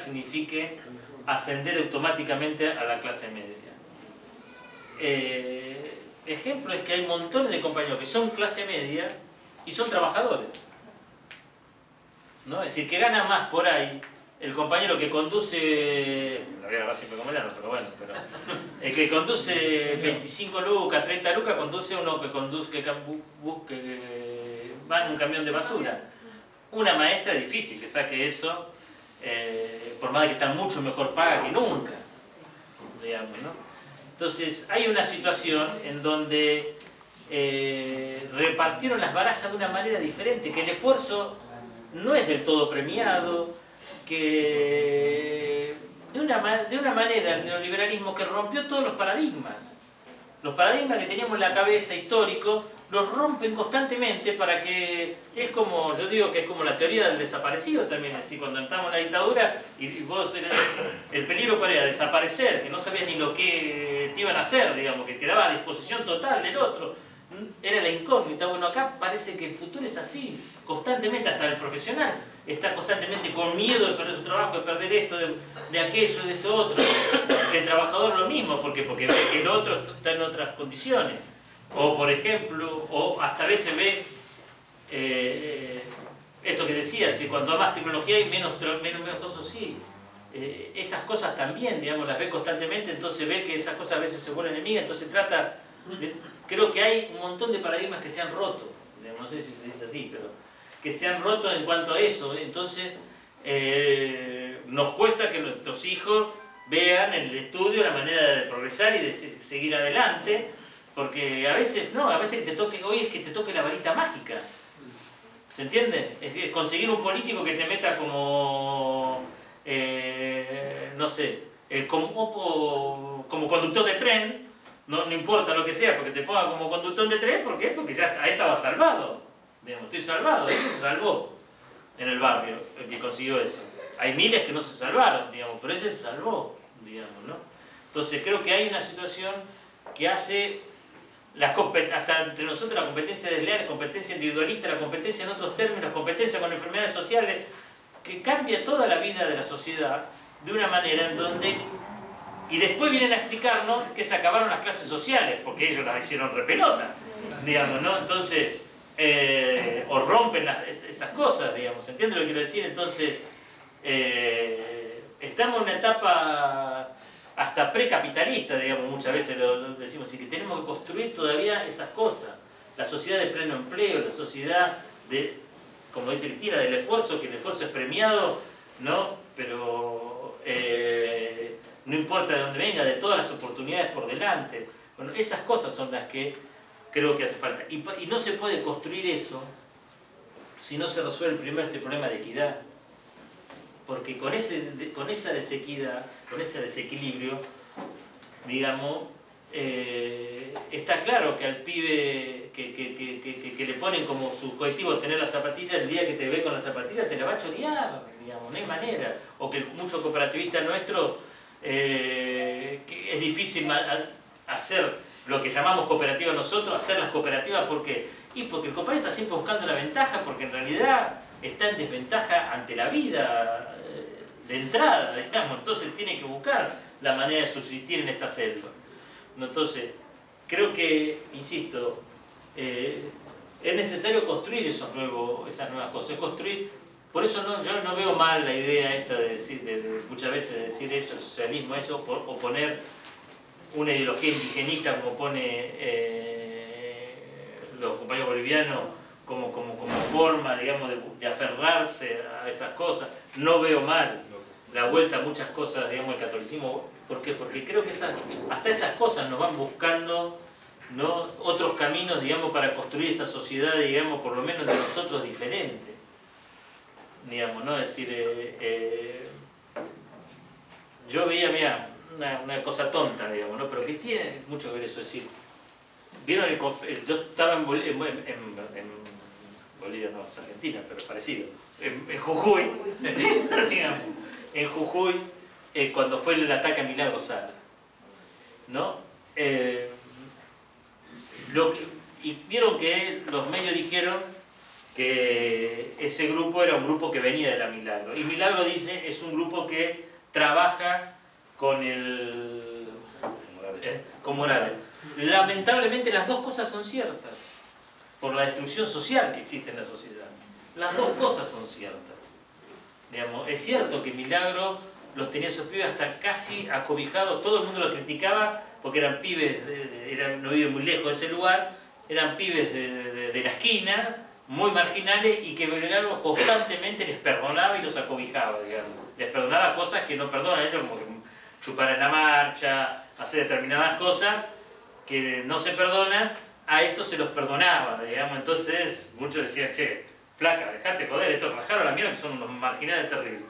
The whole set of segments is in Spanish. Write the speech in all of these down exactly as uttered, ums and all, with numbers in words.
signifique ascender automáticamente a la clase media. Eh, ejemplo es que hay montones de compañeros que son clase media y son trabajadores, ¿no? Es decir, que gana más por ahí el compañero que conduce, la voy a agarrar siempre como llano, pero bueno, pero el que conduce veinticinco lucas, treinta lucas, conduce uno que conduce que, que va en un camión de basura. Una maestra es difícil que saque eso, eh, por más de que está mucho mejor paga que nunca, digamos, ¿no? Entonces hay una situación en donde eh, repartieron las barajas de una manera diferente, que el esfuerzo no es del todo premiado, que de una, de una manera el neoliberalismo que rompió todos los paradigmas. Los paradigmas que teníamos en la cabeza histórico los rompen constantemente para que, es como, yo digo que es como la teoría del desaparecido también, así cuando entramos en la dictadura y vos, el peligro cuál era, desaparecer, que no sabías ni lo que te iban a hacer, digamos, que quedaba a disposición total del otro, era la incógnita. Bueno, acá parece que el futuro es así, constantemente, hasta el profesional está constantemente con miedo de perder su trabajo, de perder esto, de, de aquello, de esto otro. El trabajador lo mismo, porque, porque ve que el otro está en otras condiciones. O por ejemplo, o hasta a veces ve eh, esto que decía, si cuanto más tecnología hay, menos, menos, menos cosas, sí. Eh, esas cosas también, digamos, las ve constantemente, entonces ve que esas cosas a veces se vuelven enemigas, entonces trata de, creo que hay un montón de paradigmas que se han roto, digamos, no sé si se dice así, pero que se han roto en cuanto a eso. Entonces eh, nos cuesta que nuestros hijos vean en el estudio la manera de progresar y de seguir adelante, porque a veces no, a veces que te toque, hoy es que te toque la varita mágica, ¿se entiende? Es decir, conseguir un político que te meta como eh, no sé, eh, como, como conductor de tren, no, no importa lo que sea, porque te ponga como conductor de tren, ¿por qué? Porque ya ahí estaba salvado, digamos, estoy salvado, ese se salvó en el barrio, el que consiguió eso. Hay miles que no se salvaron, digamos, pero ese se salvó, digamos, ¿no? Entonces creo que hay una situación que hace la, hasta entre nosotros la competencia desleal, la competencia individualista, la competencia en otros términos, la competencia con enfermedades sociales, que cambia toda la vida de la sociedad de una manera en donde... Y después vienen a explicarnos que se acabaron las clases sociales, porque ellos las hicieron repelota, digamos, ¿no? Entonces, eh, o rompen las, esas cosas, digamos, ¿entiendes lo que quiero decir? Entonces, eh, estamos en una etapa hasta precapitalista, digamos, muchas veces lo, lo decimos, así que tenemos que construir todavía esas cosas. La sociedad de pleno empleo, la sociedad de, como dice Cristina, del esfuerzo, que el esfuerzo es premiado, ¿no? Pero eh, no importa de dónde venga, de todas las oportunidades por delante. Bueno, esas cosas son las que creo que hace falta. Y, y no se puede construir eso si no se resuelve primero este problema de equidad. Porque con, ese, con esa desequidad, con ese desequilibrio, digamos, eh, está claro que al pibe que, que, que, que, que le ponen como su objetivo tener las zapatillas, el día que te ve con las zapatillas te la va a chorear, digamos, no hay manera. O que el, mucho cooperativista nuestro, eh, que es difícil hacer lo que llamamos cooperativa nosotros, hacer las cooperativas, ¿por qué? Y porque el cooperativista está siempre buscando la ventaja, porque en realidad está en desventaja ante la vida de entrada, digamos, entonces tiene que buscar la manera de subsistir en esta selva. Entonces, creo que, insisto, eh, es necesario construir esos nuevos, esas nuevas cosas, construir, por eso no, yo no veo mal la idea esta de decir, de, de, muchas veces decir eso, el socialismo, eso, por, o poner una ideología indigenista como pone eh, los compañeros bolivianos, como, como, como forma, digamos, de, de aferrarse a esas cosas. No veo mal la vuelta a muchas cosas, digamos, el catolicismo. ¿Por qué? Porque creo que esa, hasta esas cosas nos van buscando, ¿no?, otros caminos, digamos, para construir esa sociedad, digamos, por lo menos de nosotros diferente. Digamos, ¿no? Es decir, eh, eh, yo veía, mira, una, una cosa tonta, digamos, ¿no? Pero que tiene mucho que ver eso, es decir, vieron el, el yo estaba en, en, en, en Bolivia, no, es Argentina, pero parecido, en, en Jujuy, digamos, en Jujuy, eh, cuando fue el ataque a Milagro Sala, ¿no? Eh, lo que, y vieron que los medios dijeron que ese grupo era un grupo que venía de la Milagro. Y Milagro dice, es un grupo que trabaja con el... Eh, con Morales. Lamentablemente las dos cosas son ciertas, por la destrucción social que existe en la sociedad. Las dos cosas son ciertas. Digamos, es cierto que Milagro los tenía esos pibes hasta casi acobijados, todo el mundo lo criticaba porque eran pibes, de, de, eran, no viven muy lejos de ese lugar, eran pibes de, de, de la esquina, muy marginales, y que Milagro constantemente les perdonaba y los acobijaba, digamos. Les perdonaba cosas que no perdonan ellos, como que chupar en la marcha, hacer determinadas cosas que no se perdonan, a estos se los perdonaba, digamos. Entonces muchos decían, che, flaca, dejate joder, estos rajaron la mierda que son unos marginales terribles.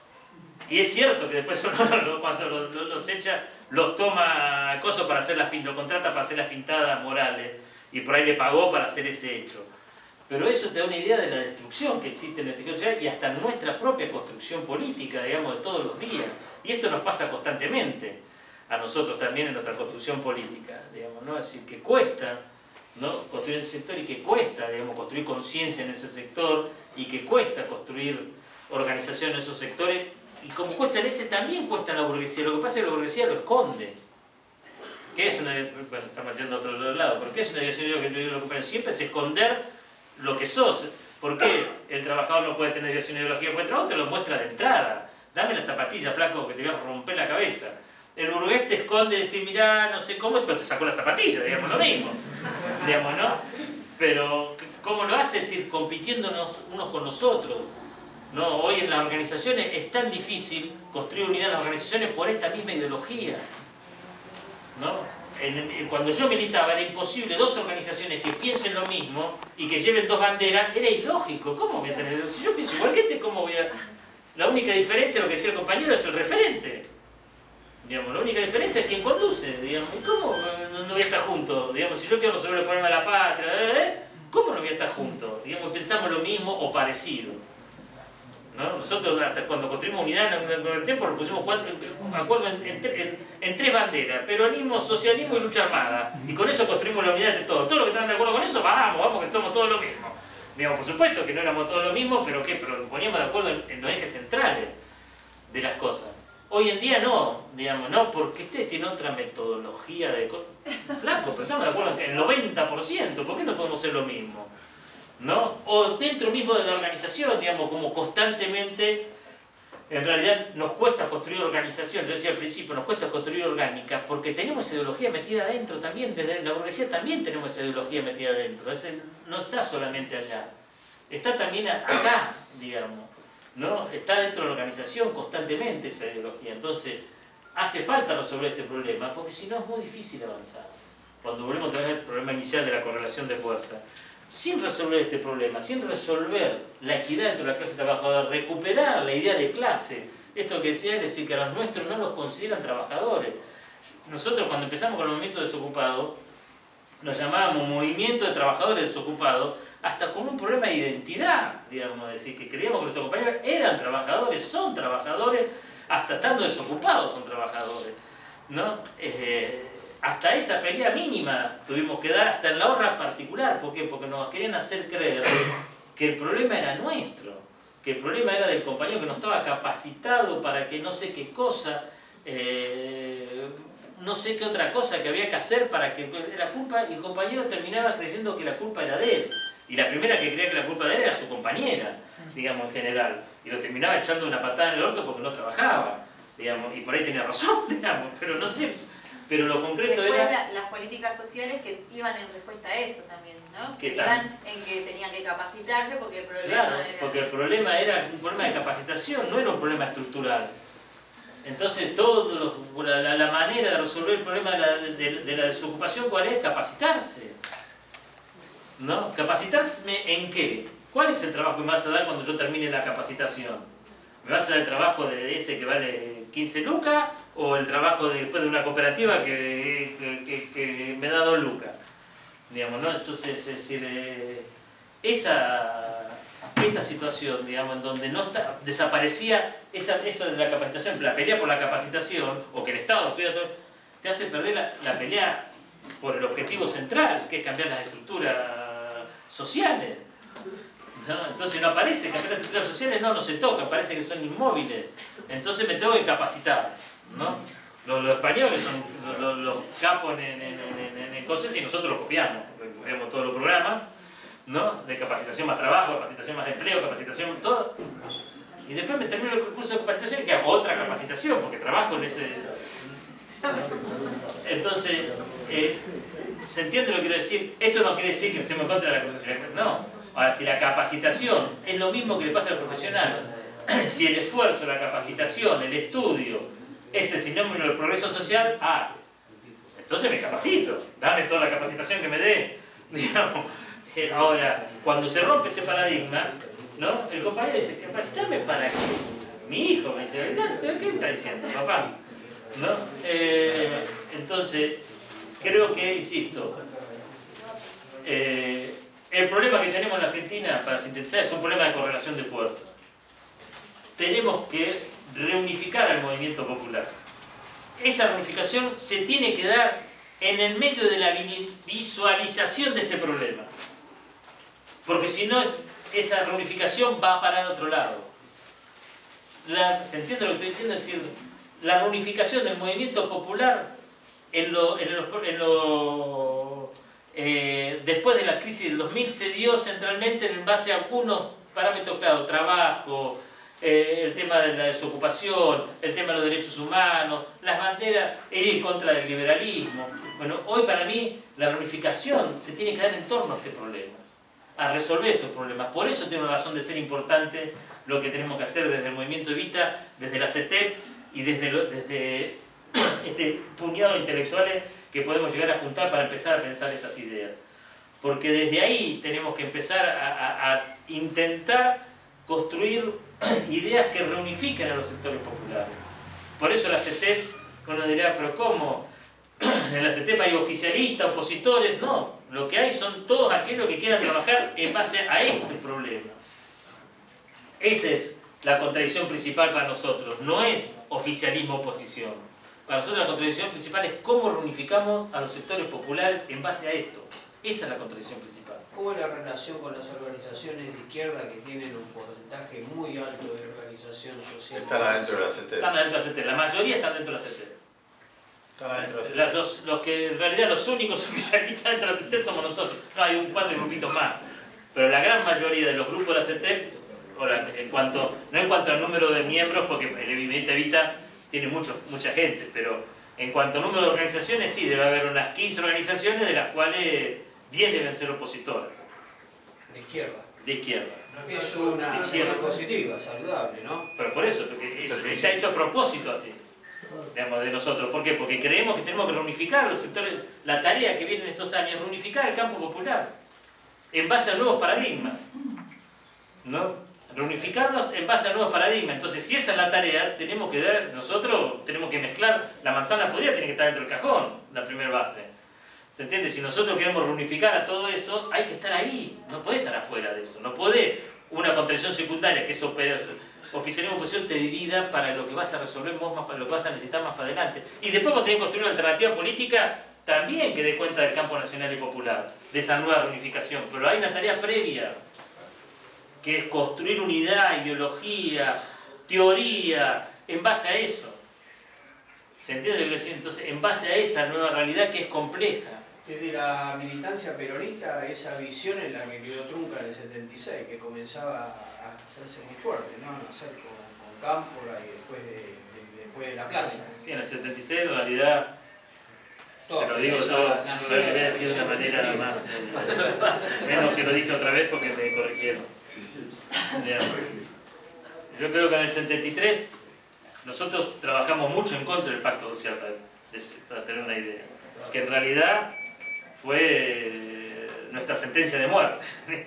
Y es cierto que después uno, cuando los, los, los echa, los toma acoso para hacer las pintadas, lo contrata para hacer las pintadas morales, y por ahí le pagó para hacer ese hecho. Pero eso te da una idea de la destrucción que existe en nuestra sociedad y hasta en nuestra propia construcción política, digamos, de todos los días. Y esto nos pasa constantemente a nosotros también en nuestra construcción política, digamos, ¿no? Es decir, que cuesta, ¿no?, construir ese sector, y que cuesta, digamos, construir conciencia en ese sector, y que cuesta construir organización en esos sectores, y como cuesta en ese, también cuesta en la burguesía. Lo que pasa es que la burguesía lo esconde. ¿Qué es una división? Bueno, estamos yendo a otro lado, pero ¿qué es una división? Que yo digo, lo que siempre es esconder lo que sos. ¿Por qué el trabajador no puede tener división ideológica? Porque el trabajador te lo muestra de entrada. Dame la zapatilla, flaco, que te voy a romper la cabeza. El burgués te esconde y dice, mirá, no sé cómo, pero te sacó la zapatilla, digamos, lo mismo. Digamos, ¿no? Pero, ¿cómo lo hace? Es decir, compitiéndonos unos con nosotros. ¿No? Hoy en las organizaciones es tan difícil construir unidad en las organizaciones por esta misma ideología, ¿no? En, en, cuando yo militaba era imposible dos organizaciones que piensen lo mismo y que lleven dos banderas, era ilógico. ¿Cómo voy a tener? Si yo pienso igual que este, ¿cómo voy a...? La única diferencia, lo que decía el compañero, es el referente. Digamos, la única diferencia es quien conduce, digamos. ¿Y cómo no, no voy a estar juntos? Digamos, si yo quiero resolver el problema de la patria, ¿eh? ¿Cómo no voy a estar juntos? Digamos, pensamos lo mismo o parecido. ¿No? Nosotros hasta cuando construimos unidad en el tiempo nos pusimos cuatro, acuerdo en, en, en, en tres banderas: peronismo, socialismo y lucha armada, y con eso construimos la unidad de todo. Todos los que están de acuerdo con eso, vamos, vamos, que somos todos lo mismo. Digamos, por supuesto que no éramos todos lo mismo, pero ¿qué? Pero nos poníamos de acuerdo en, en los ejes centrales de las cosas. Hoy en día no, digamos, no, porque ustedes tienen otra metodología de... Flaco, pero estamos de acuerdo en el noventa por ciento, ¿por qué no podemos ser lo mismo? ¿No? O dentro mismo de la organización, digamos, como constantemente, en realidad nos cuesta construir organización. Yo decía al principio, nos cuesta construir orgánica porque tenemos esa ideología metida adentro también. Desde la burguesía también tenemos esa ideología metida adentro. Es el, no está solamente allá, está también acá, digamos, ¿no? Está dentro de la organización constantemente esa ideología. Entonces hace falta resolver este problema, porque si no es muy difícil avanzar. Cuando volvemos a traer el problema inicial de la correlación de fuerza, sin resolver este problema, sin resolver la equidad dentro de la clase trabajadora, recuperar la idea de clase, esto que decía es decir, que a los nuestros no los consideran trabajadores. Nosotros cuando empezamos con el movimiento desocupado, nos llamábamos movimiento de trabajadores desocupados, hasta con un problema de identidad, digamos, es decir, que creíamos que nuestros compañeros eran trabajadores, son trabajadores, hasta estando desocupados son trabajadores, ¿no? Eh, hasta esa pelea mínima tuvimos que dar, hasta en la honra particular. ¿Por qué? Porque nos querían hacer creer que el problema era nuestro, que el problema era del compañero que no estaba capacitado para que no sé qué cosa, eh, no sé qué otra cosa que había que hacer para que la culpa, y el compañero terminaba creyendo que la culpa era de él. Y la primera que creía que la culpa de él era su compañera, digamos, en general. Y lo terminaba echando una patada en el orto porque no trabajaba, digamos, y por ahí tenía razón, digamos, pero no sé. Pero lo concreto Después era... La, las políticas sociales que iban en respuesta a eso también, ¿no? Que ¿Qué iban en que tenían que capacitarse porque el problema Claro, era... porque el problema era un problema de capacitación, no era un problema estructural. Entonces, todo lo, la, la, la manera de resolver el problema de la, de, de la desocupación, ¿cuál es? Capacitarse. ¿No? ¿Capacitarme en qué? ¿Cuál es el trabajo que me vas a dar cuando yo termine la capacitación? ¿Me vas a dar el trabajo de ese que vale quince lucas o el trabajo de, después de una cooperativa que, que, que, que me da dos lucas? Digamos, ¿no? Entonces, es decir, eh, esa, esa situación, digamos, en donde no está, desaparecía esa, eso de la capacitación, la pelea por la capacitación, o que el Estado estudia todo, te hace perder la, la pelea por el objetivo central, que es cambiar las estructuras sociales. ¿no? Entonces no aparece, cambiar las estructuras sociales no, no se toca, parece que son inmóviles. Entonces me tengo que capacitar, ¿no? Los, los españoles son los, los, los capos en, en, en, en, en cosas y nosotros lo copiamos, copiamos todos los programas, ¿no? De capacitación más trabajo, capacitación más empleo, capacitación, todo. Y después me termino el curso de capacitación y que hago otra capacitación, porque trabajo en ese... Entonces, eh, ¿se entiende lo que quiero decir? Esto no quiere decir que estemos en contra de la... No. Ahora, si la capacitación es lo mismo que le pasa al profesional, si el esfuerzo, la capacitación, el estudio es el sinónimo del progreso social, ah, entonces me capacito, dame toda la capacitación que me dé. Digamos. Ahora, cuando se rompe ese paradigma, ¿no? El compañero dice, ¿capacitame para qué? Mi hijo me dice, ¿qué me está diciendo, papá? ¿No? Eh, entonces, creo que, insisto, eh, el problema que tenemos en la Argentina, para sintetizar, es un problema de correlación de fuerza. Tenemos que reunificar al movimiento popular. Esa reunificación se tiene que dar en el medio de la visualización de este problema. Porque si no, es, esa reunificación va a parar a otro lado. La, ¿Se entiende lo que estoy diciendo? Es decir, la reunificación del movimiento popular en lo, en lo, en lo, eh, después de la crisis del dos mil se dio centralmente en base a algunos parámetros, claro, trabajo, eh, el tema de la desocupación, el tema de los derechos humanos, las banderas, el ir contra del liberalismo. Bueno, hoy para mí la reunificación se tiene que dar en torno a este problema, a resolver estos problemas. Por eso tiene una razón de ser importante lo que tenemos que hacer desde el movimiento Evita, desde la C E T E P y desde, lo, desde este puñado de intelectuales que podemos llegar a juntar para empezar a pensar estas ideas. Porque desde ahí tenemos que empezar a, a, a intentar construir ideas que reunifiquen a los sectores populares. Por eso la C E T E P, uno dirá, pero ¿cómo? En la C E T E P hay oficialistas, opositores. No, lo que hay son todos aquellos que quieran trabajar en base a este problema. Esa es la contradicción principal para nosotros, no es oficialismo-oposición. Para nosotros la contradicción principal es cómo reunificamos a los sectores populares en base a esto. Esa es la contradicción principal. ¿Cómo es la relación con las organizaciones de izquierda que tienen un porcentaje muy alto de organización social? Están adentro de la C E T E P. Están adentro de la C E T E P. La mayoría están dentro de la C E T E P. Están adentro de la C E T E P. Los, los que en realidad los únicos oficialistas dentro de la C E T E P somos nosotros. No, hay un par de grupitos más. Pero la gran mayoría de los grupos de la C E T E P, en cuanto, no en cuanto al número de miembros, porque el Evita Evita tiene mucho, mucha gente, pero en cuanto al número de organizaciones, sí, debe haber unas quince organizaciones, de las cuales diez deben ser opositoras. De izquierda. De izquierda. Es una De izquierda. una positiva, saludable, ¿no? Pero por eso, porque es, está hecho a propósito así, digamos, de nosotros. ¿Por qué? Porque creemos que tenemos que reunificar los sectores. La tarea que viene en estos años es reunificar el campo popular en base a nuevos paradigmas, ¿no? Reunificarlos en base a nuevos paradigmas. Entonces, si esa es la tarea, tenemos que dar, nosotros tenemos que mezclar. La manzana podría tiene que estar dentro del cajón, la primera base. ¿Se entiende? Si nosotros queremos reunificar a todo eso, hay que estar ahí, no puede estar afuera de eso. No puede una contradicción secundaria, que es oficialismo y oposición, te divida para lo que vas a resolver vos, más para lo que vas a necesitar más para adelante. Y después, cuando tenés que construir una alternativa política, también que dé cuenta del campo nacional y popular, de esa nueva reunificación. Pero hay una tarea previa, que es construir unidad, ideología, teoría, en base a eso. ¿Se entiende lo que quiero decir? Entonces, en base a esa nueva realidad que es compleja. Desde la militancia peronista, esa visión en la que quedó trunca en el setenta y seis, que comenzaba a hacerse muy fuerte, ¿no? A nacer con, con Cámpora y después de, de, después de la plaza. Sí, en el setenta y seis en realidad, Todo, te lo digo esa- todo, lo nací voy a esa decir de una visión. manera más, eh, menos que lo dije otra vez porque me corrigieron. Digamos. Yo creo que en el setenta y tres nosotros trabajamos mucho en contra del pacto social, para, para tener una idea, que en realidad fue eh, nuestra sentencia de muerte.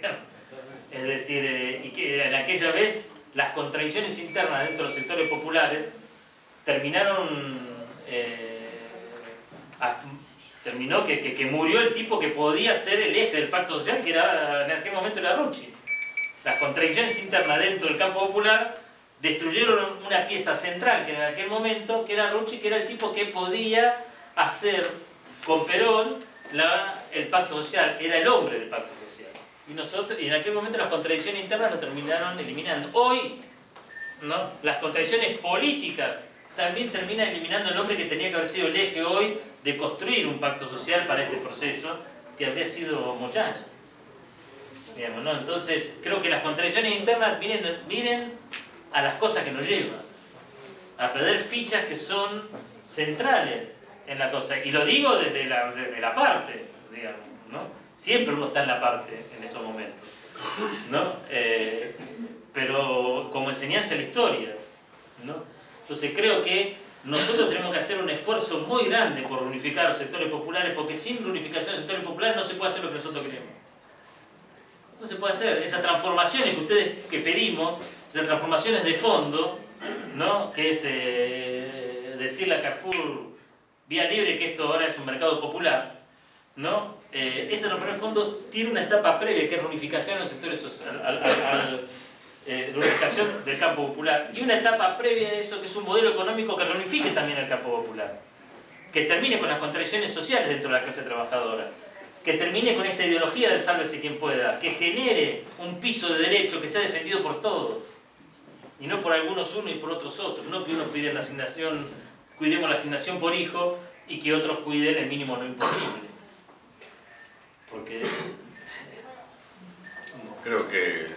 Es decir, eh, y que en aquella vez las contradicciones internas dentro de los sectores populares terminaron, eh, hasta, terminó que, que, que murió el tipo que podía ser el eje del pacto social, que era en aquel momento era Rucci. Las contradicciones internas dentro del campo popular destruyeron una pieza central que en aquel momento, que era Rucci, que era el tipo que podía hacer con Perón la, el pacto social, era el hombre del pacto social. Y, nosotros, y en aquel momento las contradicciones internas lo terminaron eliminando. Hoy, ¿no? Las contradicciones políticas también terminan eliminando el hombre que tenía que haber sido el eje hoy de construir un pacto social para este proceso, que habría sido Moyano. Digamos, ¿no? Entonces, creo que las contradicciones internas miren, miren a las cosas que nos llevan, a perder fichas que son centrales en la cosa. Y lo digo desde la, desde la parte, digamos, ¿no? Siempre uno está en la parte en estos momentos, ¿no? Eh, pero como enseñanza de la historia, ¿no? Entonces creo que nosotros tenemos que hacer un esfuerzo muy grande por unificar los sectores populares, porque sin la unificación de los sectores populares no se puede hacer lo que nosotros queremos. No se puede hacer. Esas transformaciones que ustedes que pedimos, esas transformaciones de fondo, ¿no? Que es eh, decirle a Carrefour vía libre que esto ahora es un mercado popular, ¿no? Eh, esa transformación de fondo tiene una etapa previa que es la unificación de los sectores sociales, al, al, al, eh, la unificación del campo popular, y una etapa previa de eso que es un modelo económico que reunifique también el campo popular, que termine con las contradicciones sociales dentro de la clase trabajadora, que termine con esta ideología del sálvese quien pueda, que genere un piso de derecho que sea defendido por todos y no por algunos uno y por otros otros, no que unos cuiden la asignación, cuidemos la asignación por hijo y que otros cuiden el mínimo no imposible, porque creo que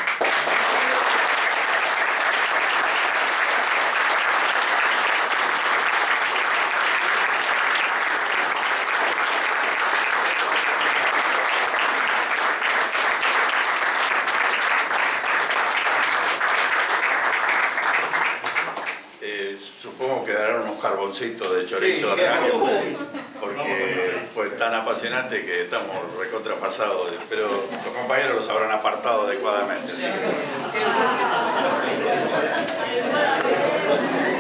carboncito de chorizo Sí, acá, uh, porque fue tan apasionante que estamos recontrapasados, pero los compañeros los habrán apartado adecuadamente. Sí.